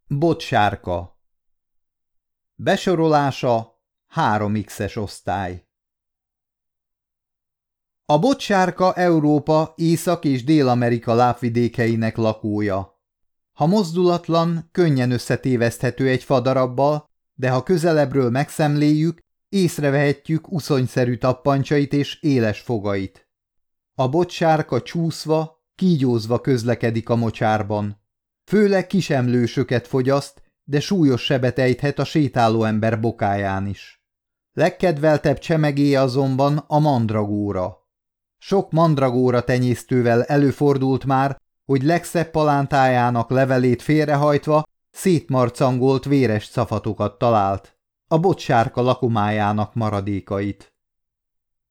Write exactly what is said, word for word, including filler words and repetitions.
Bottsárka. Besorolása három X-es osztály. A bottsárka Európa Észak- és Dél-Amerika lábvidékeinek lakója. Ha mozdulatlan, könnyen összetéveszthető egy fadarabbal, de ha közelebbről megszemléljük, észrevehetjük uszonyszerű tappancsait és éles fogait. A bottsárka csúszva, kígyózva közlekedik a mocsárban. Főleg kisemlősöket fogyaszt, de súlyos sebet ejthet a sétáló ember bokáján is. Legkedveltebb csemegéje azonban a mandragóra. Sok mandragóra tenyésztővel előfordult már, hogy legszebb palántájának levelét félrehajtva szétmarcangolt véres cafatokat talált, a bottsárka lakomájának maradékait.